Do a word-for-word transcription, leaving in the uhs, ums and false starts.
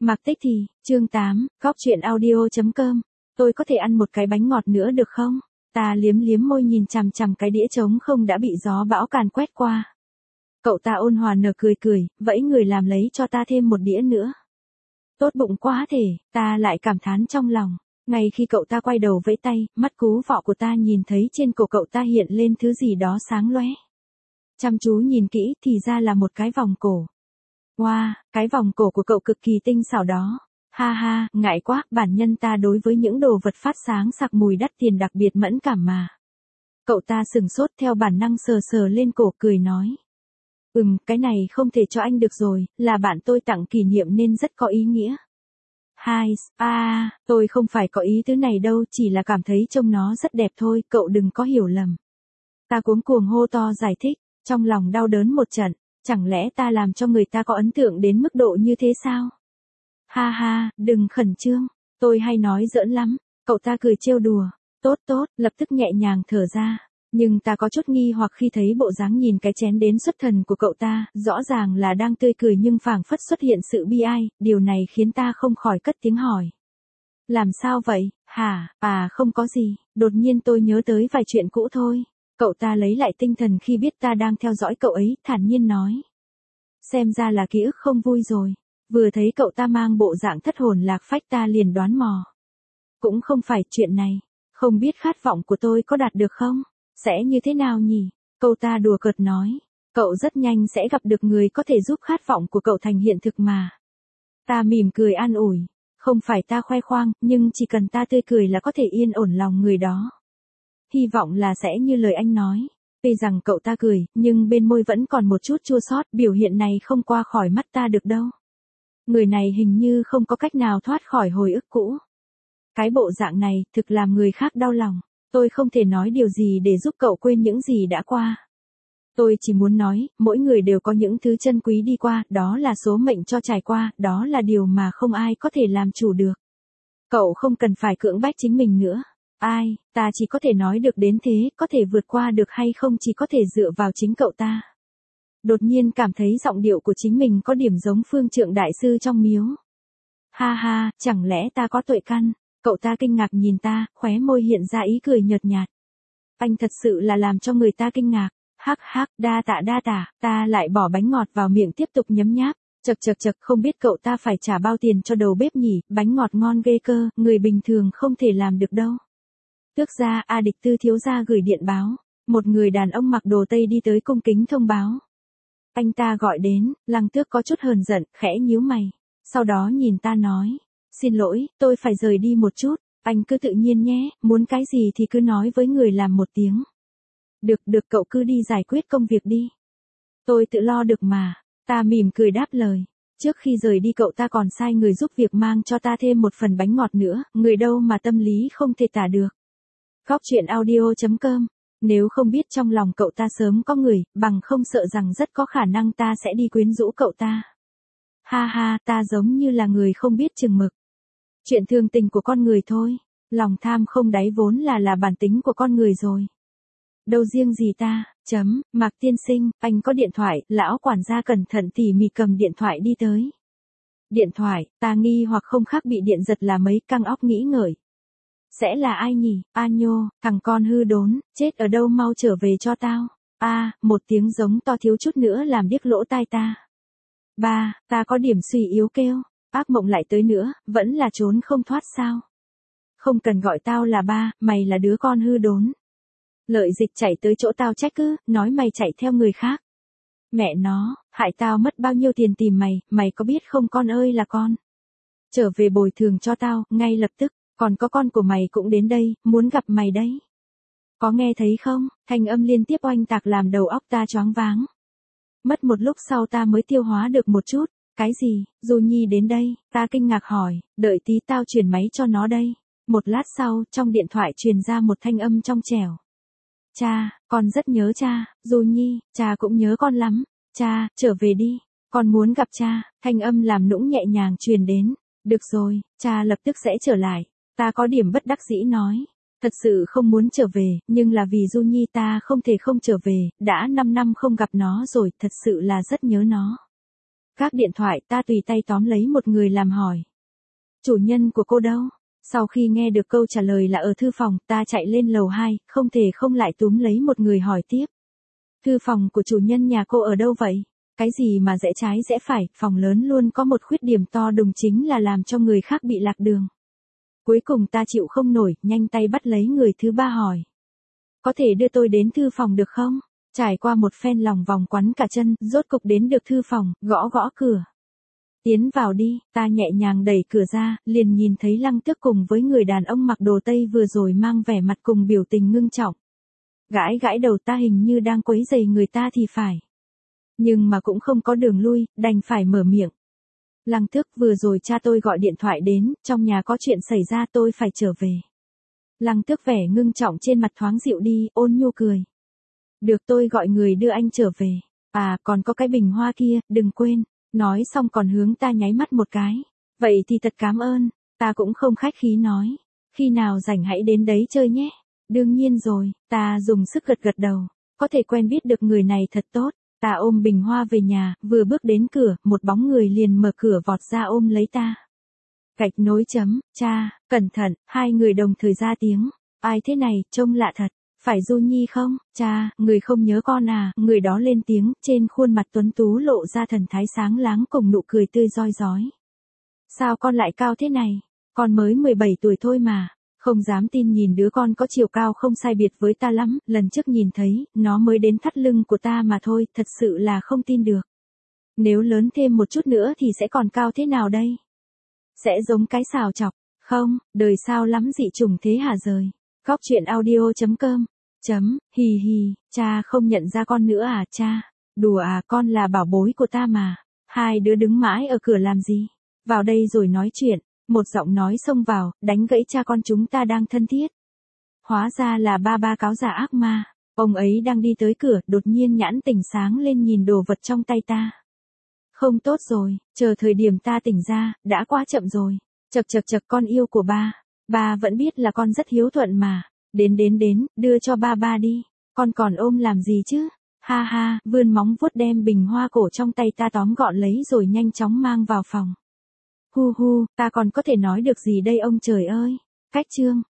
Mặc Tích Thì, chương tám, Góc Chuyện Audio.com. Tôi có thể ăn một cái bánh ngọt nữa được không? Ta liếm liếm môi nhìn chằm chằm cái đĩa trống không đã bị gió bão càn quét qua. Cậu ta ôn hòa nở cười cười, vẫy người làm lấy cho ta thêm một đĩa nữa. Tốt bụng quá thể, ta lại cảm thán trong lòng. Ngay khi cậu ta quay đầu vẫy tay, mắt cú vọ của ta nhìn thấy trên cổ cậu ta hiện lên thứ gì đó sáng lóe. Chăm chú nhìn kỹ thì ra là một cái vòng cổ. Wow, cái vòng cổ của cậu cực kỳ tinh xảo đó. Ha ha, ngại quá, bản nhân ta đối với những đồ vật phát sáng sặc mùi đắt tiền đặc biệt mẫn cảm mà. Cậu ta sừng sốt theo bản năng sờ sờ lên cổ cười nói. Ừm, cái này không thể cho anh được rồi, là bạn tôi tặng kỷ niệm nên rất có ý nghĩa. Hai, à, tôi không phải có ý tứ này đâu, chỉ là cảm thấy trông nó rất đẹp thôi, cậu đừng có hiểu lầm. Ta cuống cuồng hô to giải thích, trong lòng đau đớn một trận. Chẳng lẽ ta làm cho người ta có ấn tượng đến mức độ như thế sao? Ha ha, đừng khẩn trương, tôi hay nói giỡn lắm, cậu ta cười trêu đùa, tốt tốt, lập tức nhẹ nhàng thở ra. Nhưng ta có chút nghi hoặc khi thấy bộ dáng nhìn cái chén đến xuất thần của cậu ta, rõ ràng là đang tươi cười nhưng phảng phất xuất hiện sự bi ai, điều này khiến ta không khỏi cất tiếng hỏi. Làm sao vậy, hả, à không có gì, đột nhiên tôi nhớ tới vài chuyện cũ thôi. Cậu ta lấy lại tinh thần khi biết ta đang theo dõi cậu ấy, thản nhiên nói. Xem ra là ký ức không vui rồi. Vừa thấy cậu ta mang bộ dạng thất hồn lạc phách ta liền đoán mò. Cũng không phải chuyện này. Không biết khát vọng của tôi có đạt được không? Sẽ như thế nào nhỉ? Cậu ta đùa cợt nói. Cậu rất nhanh sẽ gặp được người có thể giúp khát vọng của cậu thành hiện thực mà. Ta mỉm cười an ủi. Không phải ta khoe khoang, nhưng chỉ cần ta tươi cười là có thể yên ổn lòng người đó. Hy vọng là sẽ như lời anh nói. Tuy rằng cậu ta cười, nhưng bên môi vẫn còn một chút chua xót, biểu hiện này không qua khỏi mắt ta được đâu. Người này hình như không có cách nào thoát khỏi hồi ức cũ. Cái bộ dạng này, thực làm người khác đau lòng. Tôi không thể nói điều gì để giúp cậu quên những gì đã qua. Tôi chỉ muốn nói, mỗi người đều có những thứ chân quý đi qua, đó là số mệnh cho trải qua, đó là điều mà không ai có thể làm chủ được. Cậu không cần phải cưỡng bách chính mình nữa. Ai, ta chỉ có thể nói được đến thế, có thể vượt qua được hay không chỉ có thể dựa vào chính cậu ta. Đột nhiên cảm thấy giọng điệu của chính mình có điểm giống Phương Trượng Đại Sư trong miếu. Ha ha, chẳng lẽ ta có tội căn? Cậu ta kinh ngạc nhìn ta, khóe môi hiện ra ý cười nhợt nhạt. Anh thật sự là làm cho người ta kinh ngạc. Hắc hắc, đa tạ đa tạ, ta lại bỏ bánh ngọt vào miệng tiếp tục nhấm nháp. Chật chật chật, không biết cậu ta phải trả bao tiền cho đầu bếp nhỉ, bánh ngọt ngon ghê cơ, người bình thường không thể làm được đâu. Tước gia, A Địch Tư thiếu gia gửi điện báo. Một người đàn ông mặc đồ Tây đi tới cung kính thông báo. Anh ta gọi đến, Lăng Tước có chút hờn giận, khẽ nhíu mày. Sau đó nhìn ta nói. Xin lỗi, tôi phải rời đi một chút. Anh cứ tự nhiên nhé, muốn cái gì thì cứ nói với người làm một tiếng. Được, được, cậu cứ đi giải quyết công việc đi. Tôi tự lo được mà. Ta mỉm cười đáp lời. Trước khi rời đi cậu ta còn sai người giúp việc mang cho ta thêm một phần bánh ngọt nữa, người đâu mà tâm lý không thể tả được. Góc Chuyện Audio.com. Nếu không biết trong lòng cậu ta sớm có người, bằng không sợ rằng rất có khả năng ta sẽ đi quyến rũ cậu ta. Ha ha, ta giống như là người không biết chừng mực. Chuyện thường tình của con người thôi. Lòng tham không đáy vốn là là bản tính của con người rồi. Đâu riêng gì ta, chấm, Mạc tiên sinh, anh có điện thoại, lão quản gia cẩn thận tỉ mỉ cầm điện thoại đi tới. Điện thoại, ta nghi hoặc không khác bị điện giật là mấy, căng óc nghĩ ngợi. Sẽ là ai nhỉ? A nhô, thằng con hư đốn, chết ở đâu mau trở về cho tao. A, một tiếng giống to thiếu chút nữa làm điếc lỗ tai ta. Ba, ta có điểm suy yếu kêu, ác mộng lại tới nữa, vẫn là trốn không thoát sao? Không cần gọi tao là ba, mày là đứa con hư đốn. Lợi Dịch chạy tới chỗ tao trách cứ, nói mày chạy theo người khác. Mẹ nó, hại tao mất bao nhiêu tiền tìm mày, mày có biết không con ơi là con. Trở về bồi thường cho tao, ngay lập tức. Còn có con của mày cũng đến đây, muốn gặp mày đấy. Có nghe thấy không? Thanh âm liên tiếp oanh tạc làm đầu óc ta choáng váng. Mất một lúc sau ta mới tiêu hóa được một chút. Cái gì? Du Nhi đến đây, ta kinh ngạc hỏi, đợi tí tao chuyển máy cho nó đây. Một lát sau, trong điện thoại truyền ra một thanh âm trong trẻo. Cha, con rất nhớ cha, Du Nhi, cha cũng nhớ con lắm. Cha, trở về đi, con muốn gặp cha. Thanh âm làm nũng nhẹ nhàng truyền đến. Được rồi, cha lập tức sẽ trở lại. Ta có điểm bất đắc dĩ nói. Thật sự không muốn trở về, nhưng là vì Du Nhi ta không thể không trở về, đã năm năm không gặp nó rồi, thật sự là rất nhớ nó. Các điện thoại ta tùy tay tóm lấy một người làm hỏi. Chủ nhân của cô đâu? Sau khi nghe được câu trả lời là ở thư phòng, ta chạy lên lầu hai, không thể không lại túm lấy một người hỏi tiếp. Thư phòng của chủ nhân nhà cô ở đâu vậy? Cái gì mà rẽ trái rẽ phải, phòng lớn luôn có một khuyết điểm to đùng chính là làm cho người khác bị lạc đường. Cuối cùng ta chịu không nổi, nhanh tay bắt lấy người thứ ba hỏi. Có thể đưa tôi đến thư phòng được không? Trải qua một phen lòng vòng quắn cả chân, rốt cục đến được thư phòng, gõ gõ cửa. Tiến vào đi, ta nhẹ nhàng đẩy cửa ra, liền nhìn thấy Lăng Tước cùng với người đàn ông mặc đồ Tây vừa rồi mang vẻ mặt cùng biểu tình ngưng trọng. Gãi gãi đầu, ta hình như đang quấy rầy người ta thì phải. Nhưng mà cũng không có đường lui, đành phải mở miệng. Lăng Tước, vừa rồi cha tôi gọi điện thoại đến, trong nhà có chuyện xảy ra, tôi phải trở về. Lăng Tước vẻ ngưng trọng trên mặt thoáng dịu đi, ôn nhu cười. Được, tôi gọi người đưa anh trở về. À, còn có cái bình hoa kia, đừng quên. Nói xong còn hướng ta nháy mắt một cái. Vậy thì thật cảm ơn. Ta cũng không khách khí nói. Khi nào rảnh hãy đến đấy chơi nhé. Đương nhiên rồi, ta dùng sức gật gật đầu. Có thể quen biết được người này thật tốt. Ta ôm bình hoa về nhà, vừa bước đến cửa, một bóng người liền mở cửa vọt ra ôm lấy ta. Gạch nối chấm, cha, cẩn thận, hai người đồng thời ra tiếng. Ai thế này, trông lạ thật. Phải Du Nhi không? Cha, người không nhớ con à? Người đó lên tiếng, trên khuôn mặt tuấn tú lộ ra thần thái sáng láng cùng nụ cười tươi rói rói. Sao con lại cao thế này? Con mới mười bảy tuổi thôi mà. Không dám tin nhìn đứa con có chiều cao không sai biệt với ta lắm, lần trước nhìn thấy, nó mới đến thắt lưng của ta mà thôi, thật sự là không tin được. Nếu lớn thêm một chút nữa thì sẽ còn cao thế nào đây? Sẽ giống cái xào chọc, không, đời sao lắm dị trùng thế hả rời. Góc truyện audio chấm com Chấm, hì hì, cha không nhận ra con nữa à cha? Đùa à, con là bảo bối của ta mà. Hai đứa đứng mãi ở cửa làm gì? Vào đây rồi nói chuyện. Một giọng nói xông vào, đánh gãy cha con chúng ta đang thân thiết. Hóa ra là ba ba cáo giả ác ma. Ông ấy đang đi tới cửa, đột nhiên nhãn tỉnh sáng lên nhìn đồ vật trong tay ta. Không tốt rồi, chờ thời điểm ta tỉnh ra, đã quá chậm rồi. Chật chật chật, con yêu của ba. Ba vẫn biết là con rất hiếu thuận mà. Đến đến đến, đưa cho ba ba đi. Con còn ôm làm gì chứ? Ha ha, vươn móng vuốt đem bình hoa cổ trong tay ta tóm gọn lấy rồi nhanh chóng mang vào phòng. Hu hu, ta còn có thể nói được gì đây ông trời ơi. Cách chương.